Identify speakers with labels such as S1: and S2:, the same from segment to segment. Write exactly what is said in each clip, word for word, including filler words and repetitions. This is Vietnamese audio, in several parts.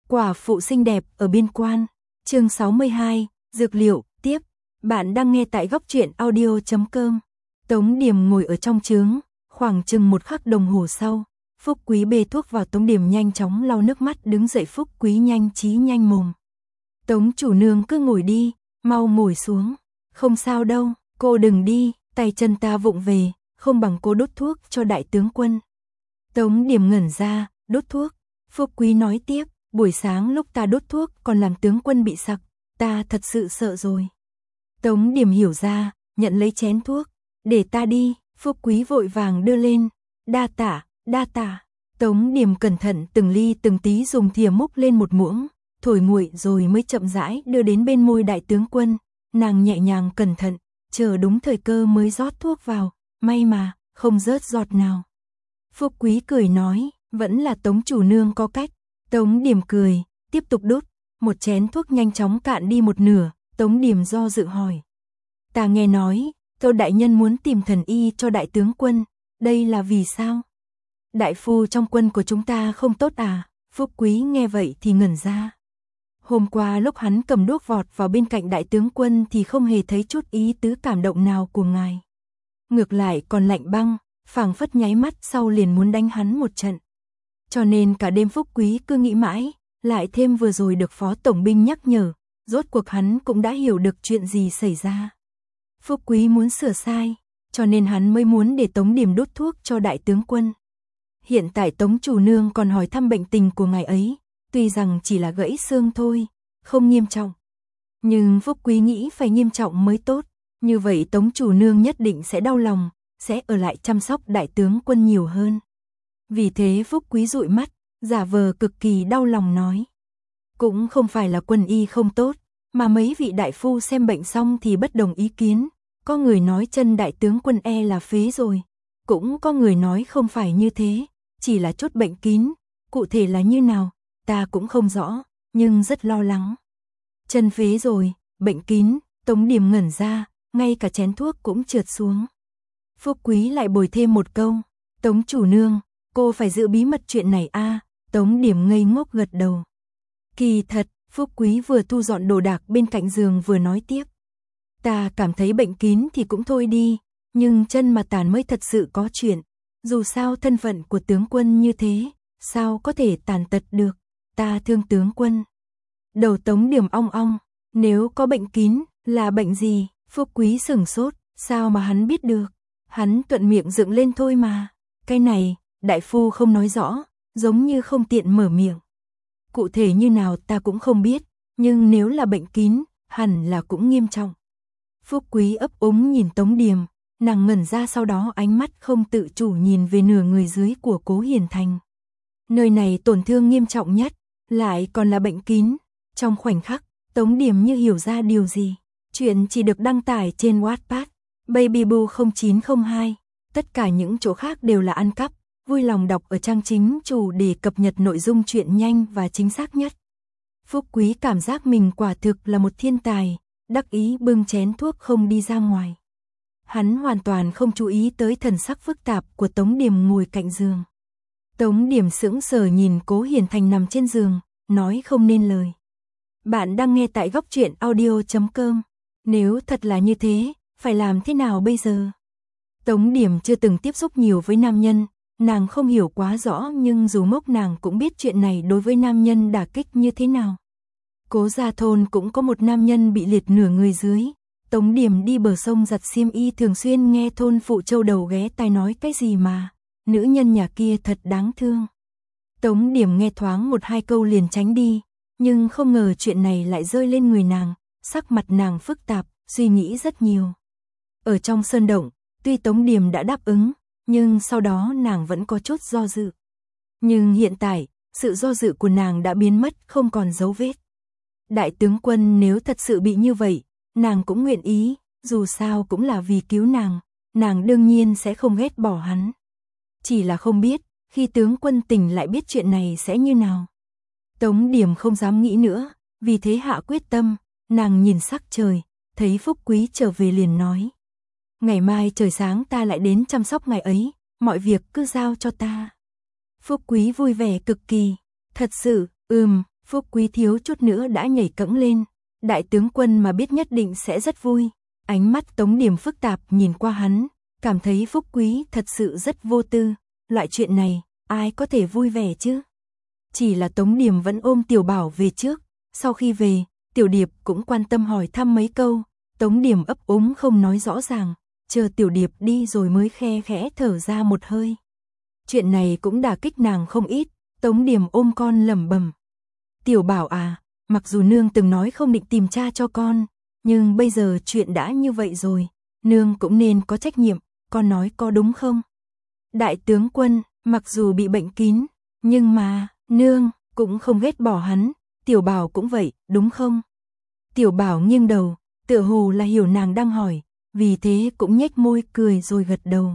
S1: Quả phụ xinh đẹp ở biên quan. Chương sáu mươi hai, dược liệu, tiếp. Bạn đang nghe tại góc truyện audio chấm com. Tống Điềm ngồi ở trong trướng, khoảng chừng một khắc đồng hồ sau, Phúc Quý bê thuốc vào. Tống Điềm nhanh chóng lau nước mắt đứng dậy. Phúc Quý nhanh trí nhanh mồm. Tống chủ nương cứ ngồi đi, mau ngồi xuống. Không sao đâu, cô đừng đi, tay chân ta vụng về, không bằng cô đốt thuốc cho đại tướng quân. Tống Điềm ngẩn ra, đốt thuốc. Phúc Quý nói tiếp, buổi sáng lúc ta đốt thuốc còn làm tướng quân bị sặc, ta thật sự sợ rồi. Tống Điềm hiểu ra, nhận lấy chén thuốc, để ta đi. Phúc Quý vội vàng đưa lên, đa tạ, đa tạ. Tống Điềm cẩn thận từng ly từng tí dùng thìa múc lên một muỗng, thổi nguội rồi mới chậm rãi đưa đến bên môi đại tướng quân. Nàng nhẹ nhàng cẩn thận, chờ đúng thời cơ mới rót thuốc vào, may mà không rớt giọt nào. Phúc Quý cười nói, vẫn là Tống chủ nương có cách. Tống Điềm cười, tiếp tục đốt, một chén thuốc nhanh chóng cạn đi một nửa. Tống Điềm do dự hỏi, ta nghe nói Tô đại nhân muốn tìm thần y cho đại tướng quân, đây là vì sao? Đại phu trong quân của chúng ta không tốt à? Phúc Quý nghe vậy thì ngẩn ra. Hôm qua lúc hắn cầm đuốc vọt vào bên cạnh đại tướng quân thì không hề thấy chút ý tứ cảm động nào của ngài. Ngược lại còn lạnh băng, phảng phất nháy mắt sau liền muốn đánh hắn một trận. Cho nên cả đêm Phúc Quý cứ nghĩ mãi, lại thêm vừa rồi được phó tổng binh nhắc nhở, rốt cuộc hắn cũng đã hiểu được chuyện gì xảy ra. Phúc Quý muốn sửa sai, cho nên hắn mới muốn để Tống Điềm đốt thuốc cho đại tướng quân. Hiện tại Tống chủ nương còn hỏi thăm bệnh tình của ngài ấy, tuy rằng chỉ là gãy xương thôi, không nghiêm trọng. Nhưng Phúc Quý nghĩ phải nghiêm trọng mới tốt, như vậy Tống chủ nương nhất định sẽ đau lòng, sẽ ở lại chăm sóc đại tướng quân nhiều hơn. Vì thế Phúc Quý dụi mắt, giả vờ cực kỳ đau lòng nói. Cũng không phải là quân y không tốt, mà mấy vị đại phu xem bệnh xong thì bất đồng ý kiến. Có người nói chân đại tướng quân e là phế rồi, cũng có người nói không phải như thế, chỉ là chốt bệnh kín, cụ thể là như nào, ta cũng không rõ, nhưng rất lo lắng. Chân phế rồi, bệnh kín, Tống Điềm ngẩn ra, ngay cả chén thuốc cũng trượt xuống. Phúc Quý lại bồi thêm một câu, Tống chủ nương, cô phải giữ bí mật chuyện này a. À? Tống Điềm ngây ngốc gật đầu. Kỳ thật, Phúc Quý vừa thu dọn đồ đạc bên cạnh giường vừa nói tiếp. Ta cảm thấy bệnh kín thì cũng thôi đi, nhưng chân mà tàn mới thật sự có chuyện. Dù sao thân phận của tướng quân như thế, sao có thể tàn tật được, ta thương tướng quân. Đầu Tống Điềm ong ong, nếu có bệnh kín, là bệnh gì? Phúc Quý sửng sốt, sao mà hắn biết được? Hắn thuận miệng dựng lên thôi mà. Cái này, đại phu không nói rõ, giống như không tiện mở miệng. Cụ thể như nào ta cũng không biết, nhưng nếu là bệnh kín, hẳn là cũng nghiêm trọng. Phúc Quý ấp úng nhìn Tống Điềm, nàng ngẩn ra, sau đó ánh mắt không tự chủ nhìn về nửa người dưới của Cố Hiền Thành. Nơi này tổn thương nghiêm trọng nhất, lại còn là bệnh kín. Trong khoảnh khắc, Tống Điềm như hiểu ra điều gì. Chuyện chỉ được đăng tải trên Wattpad, Babyboo không chín không hai. Tất cả những chỗ khác đều là ăn cắp. Vui lòng đọc ở trang chính chủ để cập nhật nội dung chuyện nhanh và chính xác nhất. Phúc Quý cảm giác mình quả thực là một thiên tài, đắc ý bưng chén thuốc không đi ra ngoài. Hắn hoàn toàn không chú ý tới thần sắc phức tạp của Tống Điềm ngồi cạnh giường. Tống Điềm sững sờ nhìn Cố Hiền Thành nằm trên giường, nói không nên lời. Bạn đang nghe tại góc truyện audio chấm com. Nếu thật là như thế, phải làm thế nào bây giờ? Tống Điềm chưa từng tiếp xúc nhiều với nam nhân, nàng không hiểu quá rõ, nhưng dù ngốc nàng cũng biết chuyện này đối với nam nhân đả kích như thế nào. Cố gia thôn cũng có một nam nhân bị liệt nửa người dưới. Tống Điềm đi bờ sông giặt xiêm y thường xuyên nghe thôn phụ châu đầu ghé tai nói cái gì mà, nữ nhân nhà kia thật đáng thương. Tống Điềm nghe thoáng một hai câu liền tránh đi, nhưng không ngờ chuyện này lại rơi lên người nàng, sắc mặt nàng phức tạp, suy nghĩ rất nhiều. Ở trong sơn động, tuy Tống Điềm đã đáp ứng, nhưng sau đó nàng vẫn có chút do dự. Nhưng hiện tại, sự do dự của nàng đã biến mất không còn dấu vết. Đại tướng quân nếu thật sự bị như vậy, nàng cũng nguyện ý, dù sao cũng là vì cứu nàng, nàng đương nhiên sẽ không ghét bỏ hắn. Chỉ là không biết, khi tướng quân tỉnh lại biết chuyện này sẽ như nào. Tống Điềm không dám nghĩ nữa, vì thế hạ quyết tâm, nàng nhìn sắc trời, thấy Phúc Quý trở về liền nói. Ngày mai trời sáng ta lại đến chăm sóc ngài ấy, mọi việc cứ giao cho ta. Phúc Quý vui vẻ cực kỳ, thật sự, ừm, Phúc Quý thiếu chút nữa đã nhảy cẫng lên, đại tướng quân mà biết nhất định sẽ rất vui. Ánh mắt Tống Điểm phức tạp nhìn qua hắn, cảm thấy Phúc Quý thật sự rất vô tư, loại chuyện này, ai có thể vui vẻ chứ? Chỉ là Tống Điểm vẫn ôm Tiểu Bảo về trước, sau khi về, Tiểu Điệp cũng quan tâm hỏi thăm mấy câu, Tống Điểm ấp úng không nói rõ ràng, chờ Tiểu Điệp đi rồi mới khe khẽ thở ra một hơi. Chuyện này cũng đả kích nàng không ít, Tống Điểm ôm con lẩm bẩm. Tiểu Bảo à, mặc dù nương từng nói không định tìm cha cho con, nhưng bây giờ chuyện đã như vậy rồi, nương cũng nên có trách nhiệm, con nói có đúng không? Đại tướng quân, mặc dù bị bệnh kín, nhưng mà, nương, cũng không ghét bỏ hắn, Tiểu Bảo cũng vậy, đúng không? Tiểu Bảo nghiêng đầu, tựa hồ là hiểu nàng đang hỏi, vì thế cũng nhếch môi cười rồi gật đầu.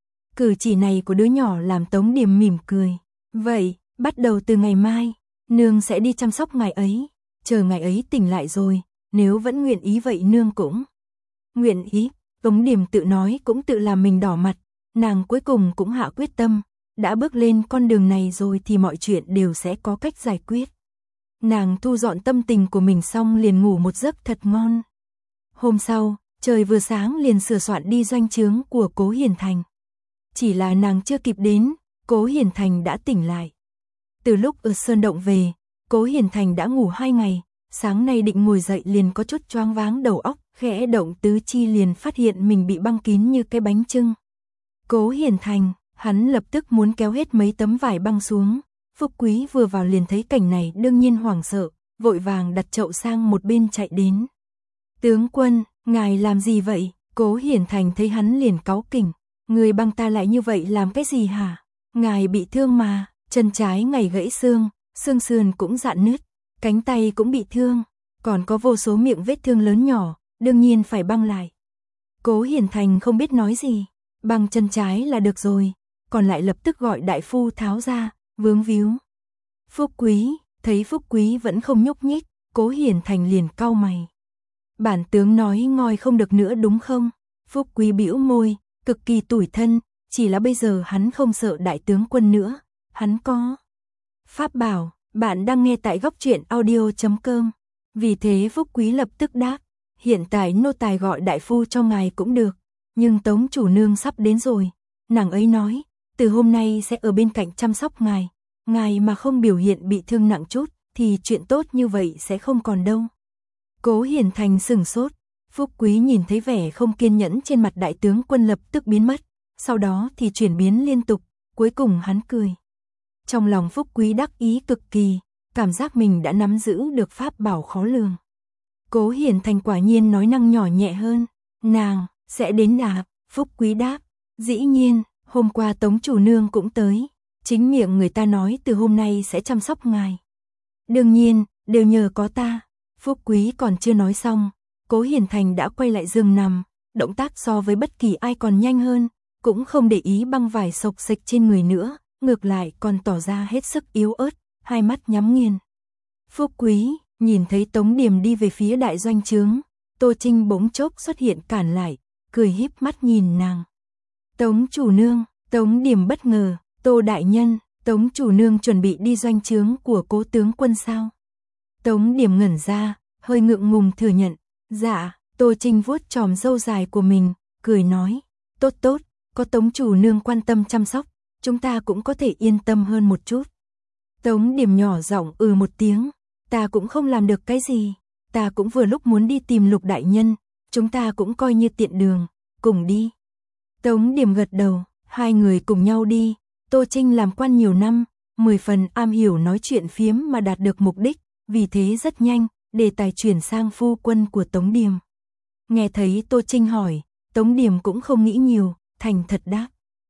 S1: Cử chỉ này của đứa nhỏ làm Tống Điểm mỉm cười. Vậy, bắt đầu từ ngày mai, nương sẽ đi chăm sóc ngài ấy, chờ ngài ấy tỉnh lại rồi, nếu vẫn nguyện ý vậy nương cũng nguyện ý. Tống Điểm tự nói cũng tự làm mình đỏ mặt, nàng cuối cùng cũng hạ quyết tâm, đã bước lên con đường này rồi thì mọi chuyện đều sẽ có cách giải quyết. Nàng thu dọn tâm tình của mình xong liền ngủ một giấc thật ngon. Hôm sau, trời vừa sáng liền sửa soạn đi doanh trướng của Cố Hiền Thành. Chỉ là nàng chưa kịp đến, Cố Hiền Thành đã tỉnh lại. Từ lúc ở Sơn Động về, Cố Hiền Thành đã ngủ hai ngày, sáng nay định ngồi dậy liền có chút choáng váng đầu óc, khẽ động tứ chi liền phát hiện mình bị băng kín như cái bánh chưng. Cố Hiền Thành, hắn lập tức muốn kéo hết mấy tấm vải băng xuống. Phúc Quý vừa vào liền thấy cảnh này đương nhiên hoảng sợ, vội vàng đặt chậu sang một bên chạy đến. Tướng quân, ngài làm gì vậy? Cố Hiền Thành thấy hắn liền cáu kỉnh. Người băng ta lại như vậy làm cái gì hả? Ngài bị thương mà, chân trái ngài gãy xương, xương sườn cũng rạn nứt, cánh tay cũng bị thương, còn có vô số miệng vết thương lớn nhỏ, đương nhiên phải băng lại. Cố Hiền Thành không biết nói gì, băng chân trái là được rồi, còn lại lập tức gọi đại phu tháo ra, vướng víu. Phúc Quý, thấy Phúc Quý vẫn không nhúc nhích, Cố Hiền Thành liền cau mày. Bản tướng nói ngoi không được nữa đúng không? Phúc Quý bĩu môi, cực kỳ tủi thân, chỉ là bây giờ hắn không sợ đại tướng quân nữa, hắn có pháp bảo. Bạn đang nghe tại góc truyện audio chấm com. Vì thế Phúc Quý lập tức đáp, hiện tại nô tài gọi đại phu cho ngài cũng được, nhưng Tống chủ nương sắp đến rồi, nàng ấy nói, từ hôm nay sẽ ở bên cạnh chăm sóc ngài, ngài mà không biểu hiện bị thương nặng chút, thì chuyện tốt như vậy sẽ không còn đâu. Cố Hiền Thành sửng sốt, Phúc Quý nhìn thấy vẻ không kiên nhẫn trên mặt đại tướng quân lập tức biến mất, sau đó thì chuyển biến liên tục, cuối cùng hắn cười. Trong lòng Phúc Quý đắc ý cực kỳ, cảm giác mình đã nắm giữ được pháp bảo khó lường. Cố Hiền Thành quả nhiên nói năng nhỏ nhẹ hơn, nàng, sẽ đến à? Phúc Quý đáp, dĩ nhiên, hôm qua Tống chủ nương cũng tới, chính miệng người ta nói từ hôm nay sẽ chăm sóc ngài. Đương nhiên, đều nhờ có ta. Phúc Quý còn chưa nói xong, Cố Hiền Thành đã quay lại giường nằm, động tác so với bất kỳ ai còn nhanh hơn, cũng không để ý băng vải xộc xệch trên người nữa, ngược lại còn tỏ ra hết sức yếu ớt, hai mắt nhắm nghiền. Phúc Quý, nhìn thấy Tống Điểm đi về phía đại doanh trướng, Tô Trinh bỗng chốc xuất hiện cản lại, cười híp mắt nhìn nàng. Tống chủ nương, Tống Điểm bất ngờ, Tô đại nhân, Tống chủ nương chuẩn bị đi doanh trướng của Cố tướng quân sao? Tống Điểm ngẩn ra, hơi ngượng ngùng thừa nhận, dạ. Tô Trinh vuốt chòm râu dài của mình, cười nói, tốt tốt, có Tống chủ nương quan tâm chăm sóc, chúng ta cũng có thể yên tâm hơn một chút. Tống Điểm nhỏ giọng ừ một tiếng, ta cũng không làm được cái gì, ta cũng vừa lúc muốn đi tìm Lục đại nhân, chúng ta cũng coi như tiện đường, cùng đi. Tống Điểm gật đầu, hai người cùng nhau đi, Tô Trinh làm quan nhiều năm, mười phần am hiểu nói chuyện phiếm mà đạt được mục đích, vì thế rất nhanh, đề tài chuyển sang phu quân của Tống Điểm. Nghe thấy Tô Trinh hỏi, Tống Điểm cũng không nghĩ nhiều, thành thật đáp.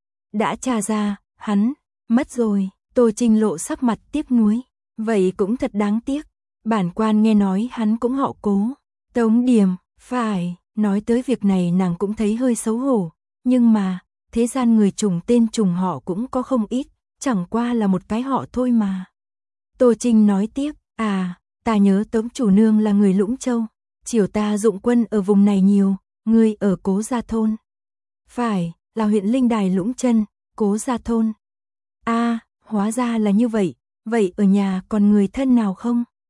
S1: Đã tra ra, hắn, mất rồi. Tô Trinh lộ sắc mặt tiếc nuối, vậy cũng thật đáng tiếc, bản quan nghe nói hắn cũng họ Cố. Tống Điểm, phải, nói tới việc này nàng cũng thấy hơi xấu hổ, nhưng mà, thế gian người trùng tên trùng họ cũng có không ít, chẳng qua là một cái họ thôi mà. Tô Trinh nói tiếp, à, ta nhớ Tống chủ nương là người Lũng Châu, chiều ta dụng quân ở vùng này nhiều, ngươi ở Cố Gia Thôn. Phải, là huyện Linh Đài Lũng Chân, Cố Gia Thôn. A, à, hóa ra là như vậy, vậy ở nhà còn người thân nào không?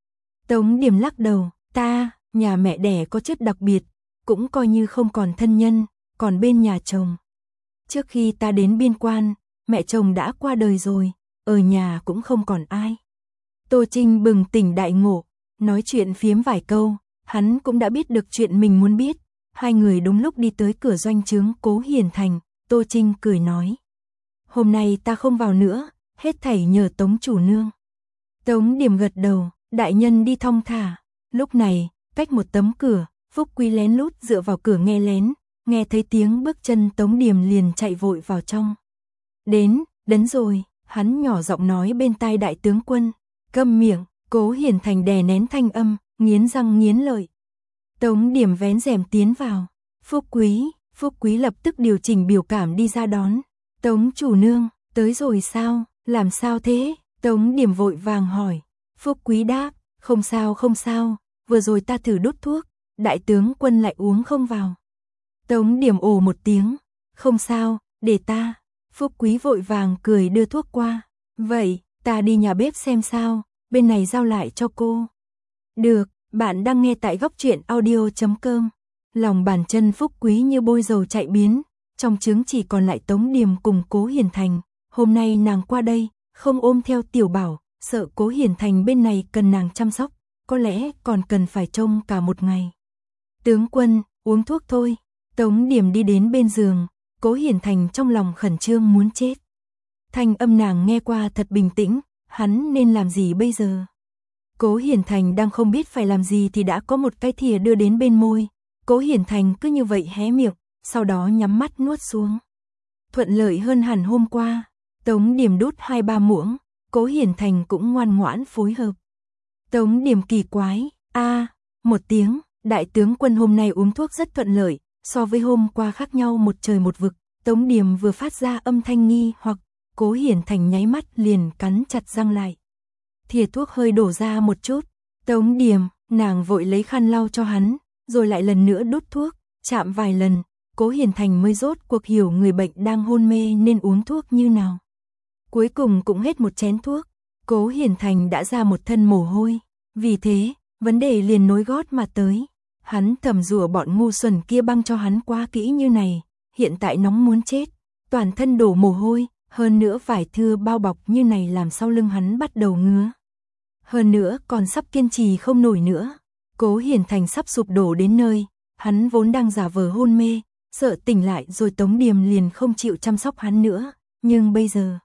S1: Tống Điềm lắc đầu, ta, nhà mẹ đẻ có chất đặc biệt, cũng coi như không còn thân nhân, còn bên nhà chồng. Trước khi ta đến biên quan, mẹ chồng đã qua đời rồi, ở nhà cũng không còn ai. Tô Trinh bừng tỉnh đại ngộ, nói chuyện phiếm vài câu, hắn cũng đã biết được chuyện mình muốn biết. Hai người đúng lúc đi tới cửa doanh trướng Cố Hiền Thành, Tô Trinh cười nói. Hôm nay ta không vào nữa, hết thảy nhờ Tống chủ nương. Tống Điềm gật đầu, đại nhân đi thong thả. Lúc này, cách một tấm cửa, Phúc Quý lén lút dựa vào cửa nghe lén, nghe thấy tiếng bước chân Tống Điềm liền chạy vội vào trong. Đến, đến rồi, hắn nhỏ giọng nói bên tai đại tướng quân. Câm miệng, Cố Hiền Thành đè nén thanh âm, nghiến răng nghiến lợi. Tống Điềm vén rèm tiến vào. Phúc Quý, Phúc Quý lập tức điều chỉnh biểu cảm đi ra đón. Tống chủ nương, tới rồi sao, làm sao thế? Tống Điềm vội vàng hỏi. Phúc Quý đáp, không sao không sao, vừa rồi ta thử đốt thuốc, đại tướng quân lại uống không vào. Tống Điềm ồ một tiếng, không sao, để ta. Phúc Quý vội vàng cười đưa thuốc qua. Vậy, ta đi nhà bếp xem sao, bên này giao lại cho cô. Được, bạn đang nghe tại góc truyện audio chấm com. Lòng bàn chân Phúc Quý như bôi dầu chạy biến, trong trướng chỉ còn lại Tống Điềm cùng Cố Hiền Thành. Hôm nay nàng qua đây, không ôm theo Tiểu Bảo, sợ Cố Hiền Thành bên này cần nàng chăm sóc, có lẽ còn cần phải trông cả một ngày. Tướng quân, uống thuốc thôi. Tống Điềm đi đến bên giường, Cố Hiền Thành trong lòng khẩn trương muốn chết. Thanh âm nàng nghe qua thật bình tĩnh, hắn nên làm gì bây giờ? Cố Hiền Thành đang không biết phải làm gì thì đã có một cái thìa đưa đến bên môi. Cố Hiền Thành cứ như vậy hé miệng, sau đó nhắm mắt nuốt xuống. Thuận lợi hơn hẳn hôm qua. Tống Điềm đút hai ba muỗng, Cố Hiền Thành cũng ngoan ngoãn phối hợp. Tống Điềm kỳ quái, a à, một tiếng, đại tướng quân hôm nay uống thuốc rất thuận lợi, so với hôm qua khác nhau một trời một vực. Tống Điềm vừa phát ra âm thanh nghi hoặc, Cố Hiền Thành nháy mắt liền cắn chặt răng lại. Thìa thuốc hơi đổ ra một chút, Tống Điềm, nàng vội lấy khăn lau cho hắn, rồi lại lần nữa đút thuốc, chạm vài lần, Cố Hiền Thành mới rốt cuộc hiểu người bệnh đang hôn mê nên uống thuốc như nào. Cuối cùng cũng hết một chén thuốc, Cố Hiền Thành đã ra một thân mồ hôi, vì thế, vấn đề liền nối gót mà tới. Hắn thầm rủa bọn ngu xuẩn kia băng cho hắn quá kỹ như này, hiện tại nóng muốn chết, toàn thân đổ mồ hôi, hơn nữa vải thưa bao bọc như này làm sau lưng hắn bắt đầu ngứa. Hơn nữa còn sắp kiên trì không nổi nữa, Cố Hiền Thành sắp sụp đổ đến nơi, hắn vốn đang giả vờ hôn mê, sợ tỉnh lại rồi Tống Điềm liền không chịu chăm sóc hắn nữa, nhưng bây giờ,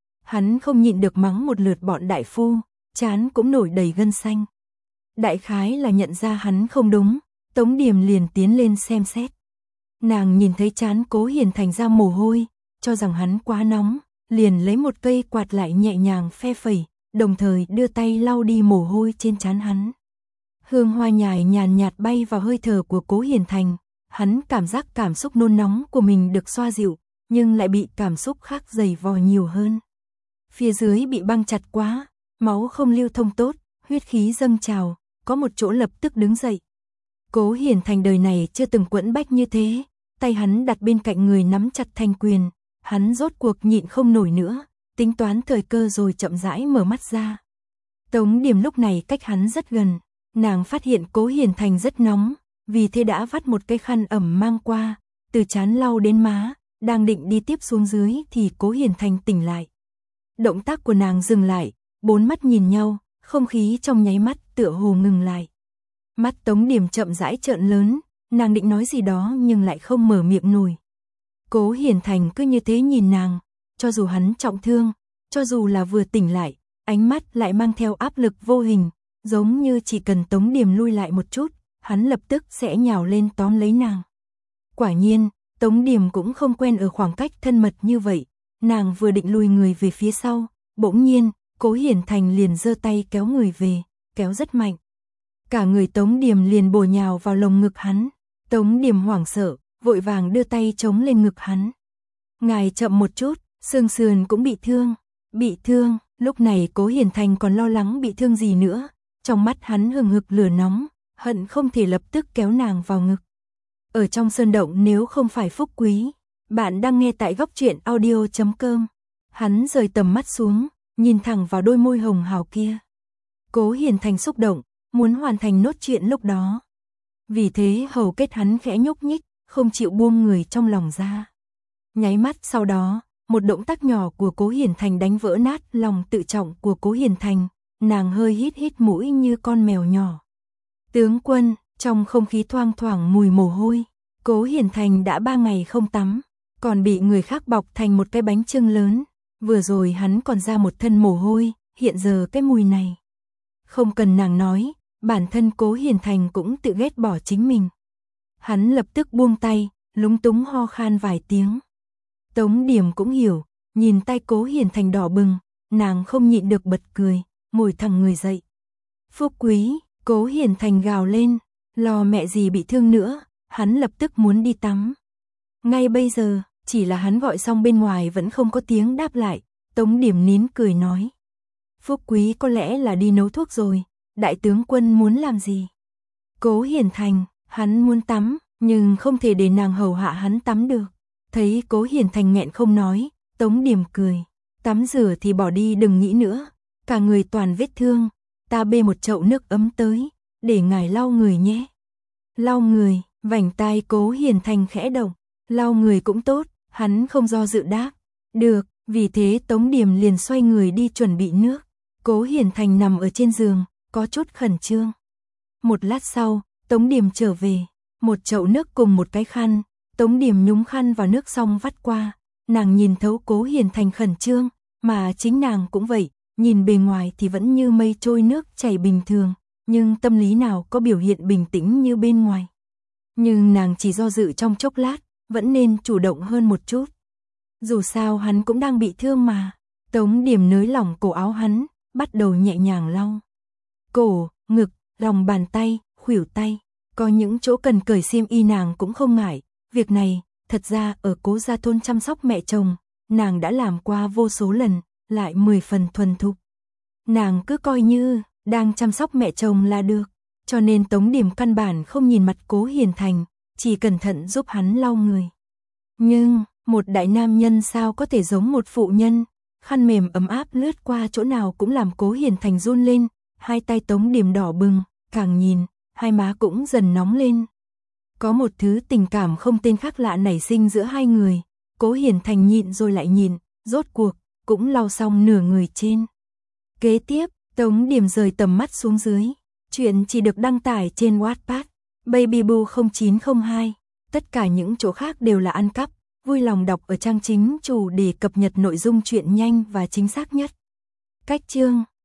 S1: hắn không nhịn được mắng một lượt bọn đại phu, trán cũng nổi đầy gân xanh. Đại khái là nhận ra hắn không đúng, Tống Điềm liền tiến lên xem xét. Nàng nhìn thấy trán Cố Hiền Thành ra mồ hôi, cho rằng hắn quá nóng, liền lấy một cây quạt lại nhẹ nhàng phe phẩy, đồng thời đưa tay lau đi mồ hôi trên trán hắn. Hương hoa nhài nhàn nhạt bay vào hơi thở của Cố Hiền Thành, hắn cảm giác cảm xúc nôn nóng của mình được xoa dịu, nhưng lại bị cảm xúc khác dày vò nhiều hơn. Phía dưới bị băng chặt quá, máu không lưu thông tốt, huyết khí dâng trào, có một chỗ lập tức đứng dậy. Cố Hiền Thành đời này chưa từng quẫn bách như thế, tay hắn đặt bên cạnh người nắm chặt thanh quyền, hắn rốt cuộc nhịn không nổi nữa, tính toán thời cơ rồi chậm rãi mở mắt ra. Tống Điềm lúc này cách hắn rất gần, nàng phát hiện Cố Hiền Thành rất nóng, vì thế đã vắt một cái khăn ẩm mang qua, từ trán lau đến má, đang định đi tiếp xuống dưới thì Cố Hiền Thành tỉnh lại. Động tác của nàng dừng lại, bốn mắt nhìn nhau, không khí trong nháy mắt tựa hồ ngừng lại. Mắt Tống Điềm chậm rãi trợn lớn, nàng định nói gì đó nhưng lại không mở miệng nổi. Cố Hiền Thành cứ như thế nhìn nàng, cho dù hắn trọng thương, cho dù là vừa tỉnh lại, ánh mắt lại mang theo áp lực vô hình, giống như chỉ cần Tống Điềm lui lại một chút, hắn lập tức sẽ nhào lên tóm lấy nàng. Quả nhiên, Tống Điềm cũng không quen ở khoảng cách thân mật như vậy, nàng vừa định lùi người về phía sau, bỗng nhiên, Cố Hiền Thành liền giơ tay kéo người về, kéo rất mạnh. Cả người Tống Điềm liền bổ nhào vào lồng ngực hắn, Tống Điềm hoảng sợ, vội vàng đưa tay chống lên ngực hắn. Ngài chậm một chút, xương sườn cũng bị thương, bị thương, lúc này Cố Hiền Thành còn lo lắng bị thương gì nữa, trong mắt hắn hừng hực lửa nóng, hận không thể lập tức kéo nàng vào ngực. Ở trong sơn động nếu không phải Phúc Quý, bạn đang nghe tại góc truyện audio chấm com. Hắn rời tầm mắt xuống, nhìn thẳng vào đôi môi hồng hào kia. Cố Hiền Thành xúc động, muốn hoàn thành nốt chuyện lúc đó. Vì thế hầu kết hắn khẽ nhúc nhích, không chịu buông người trong lòng ra. Nháy mắt sau đó, một động tác nhỏ của Cố Hiển Thành đánh vỡ nát lòng tự trọng của Cố Hiển Thành, nàng hơi hít hít mũi như con mèo nhỏ. Tướng quân, trong không khí thoang thoảng mùi mồ hôi, Cố Hiển Thành đã ba ngày không tắm, còn bị người khác bọc thành một cái bánh chưng lớn, vừa rồi hắn còn ra một thân mồ hôi, hiện giờ cái mùi này. Không cần nàng nói, bản thân Cố Hiển Thành cũng tự ghét bỏ chính mình. Hắn lập tức buông tay, lúng túng ho khan vài tiếng. Tống Điểm cũng hiểu, nhìn tay Cố Hiển Thành đỏ bừng, nàng không nhịn được bật cười, ngồi thẳng người dậy. Phúc Quý, Cố Hiển Thành gào lên, lo mẹ gì bị thương nữa, hắn lập tức muốn đi tắm. Ngay bây giờ, chỉ là hắn gọi xong bên ngoài vẫn không có tiếng đáp lại, Tống Điểm nín cười nói. Phúc Quý có lẽ là đi nấu thuốc rồi, đại tướng quân muốn làm gì? Cố Hiển Thành, hắn muốn tắm, nhưng không thể để nàng hầu hạ hắn tắm được. Thấy Cố Hiển Thành nghẹn không nói, Tống Điểm cười. Tắm rửa thì bỏ đi đừng nghĩ nữa, cả người toàn vết thương, ta bê một chậu nước ấm tới, để ngài lau người nhé. Lau người, vành tai Cố Hiển Thành khẽ động, lau người cũng tốt, hắn không do dự đáp. Được, vì thế Tống Điểm liền xoay người đi chuẩn bị nước. Cố Hiển Thành nằm ở trên giường, có chút khẩn trương. Một lát sau, Tống Điểm trở về, một chậu nước cùng một cái khăn, Tống Điểm nhúng khăn vào nước xong vắt qua, nàng nhìn thấu Cố Hiển Thành khẩn trương, mà chính nàng cũng vậy, nhìn bề ngoài thì vẫn như mây trôi nước chảy bình thường, nhưng tâm lý nào có biểu hiện bình tĩnh như bên ngoài. Nhưng nàng chỉ do dự trong chốc lát, vẫn nên chủ động hơn một chút. Dù sao hắn cũng đang bị thương mà. Tống Điểm nới lỏng cổ áo hắn, bắt đầu nhẹ nhàng lau. Cổ, ngực, lòng bàn tay, khuỷu tay, có những chỗ cần cởi xiêm y nàng cũng không ngại. Việc này, thật ra ở Cố gia thôn chăm sóc mẹ chồng, nàng đã làm qua vô số lần, lại mười phần thuần thục. Nàng cứ coi như đang chăm sóc mẹ chồng là được, cho nên Tống Điểm căn bản không nhìn mặt Cố Hiển Thành, chỉ cẩn thận giúp hắn lau người. Nhưng, một đại nam nhân sao có thể giống một phụ nhân, khăn mềm ấm áp lướt qua chỗ nào cũng làm Cố Hiển Thành run lên, hai tay Tống Điểm đỏ bừng, càng nhìn, hai má cũng dần nóng lên. Có một thứ tình cảm không tên khác lạ nảy sinh giữa hai người, Cố Hiển Thành nhịn rồi lại nhịn, rốt cuộc, cũng lau xong nửa người trên. Kế tiếp, Tống Điểm rời tầm mắt xuống dưới, chuyện chỉ được đăng tải trên Wattpad, Babyboo không chín không hai, tất cả những chỗ khác đều là ăn cắp, vui lòng đọc ở trang chính chủ để cập nhật nội dung chuyện nhanh và chính xác nhất. Cách chương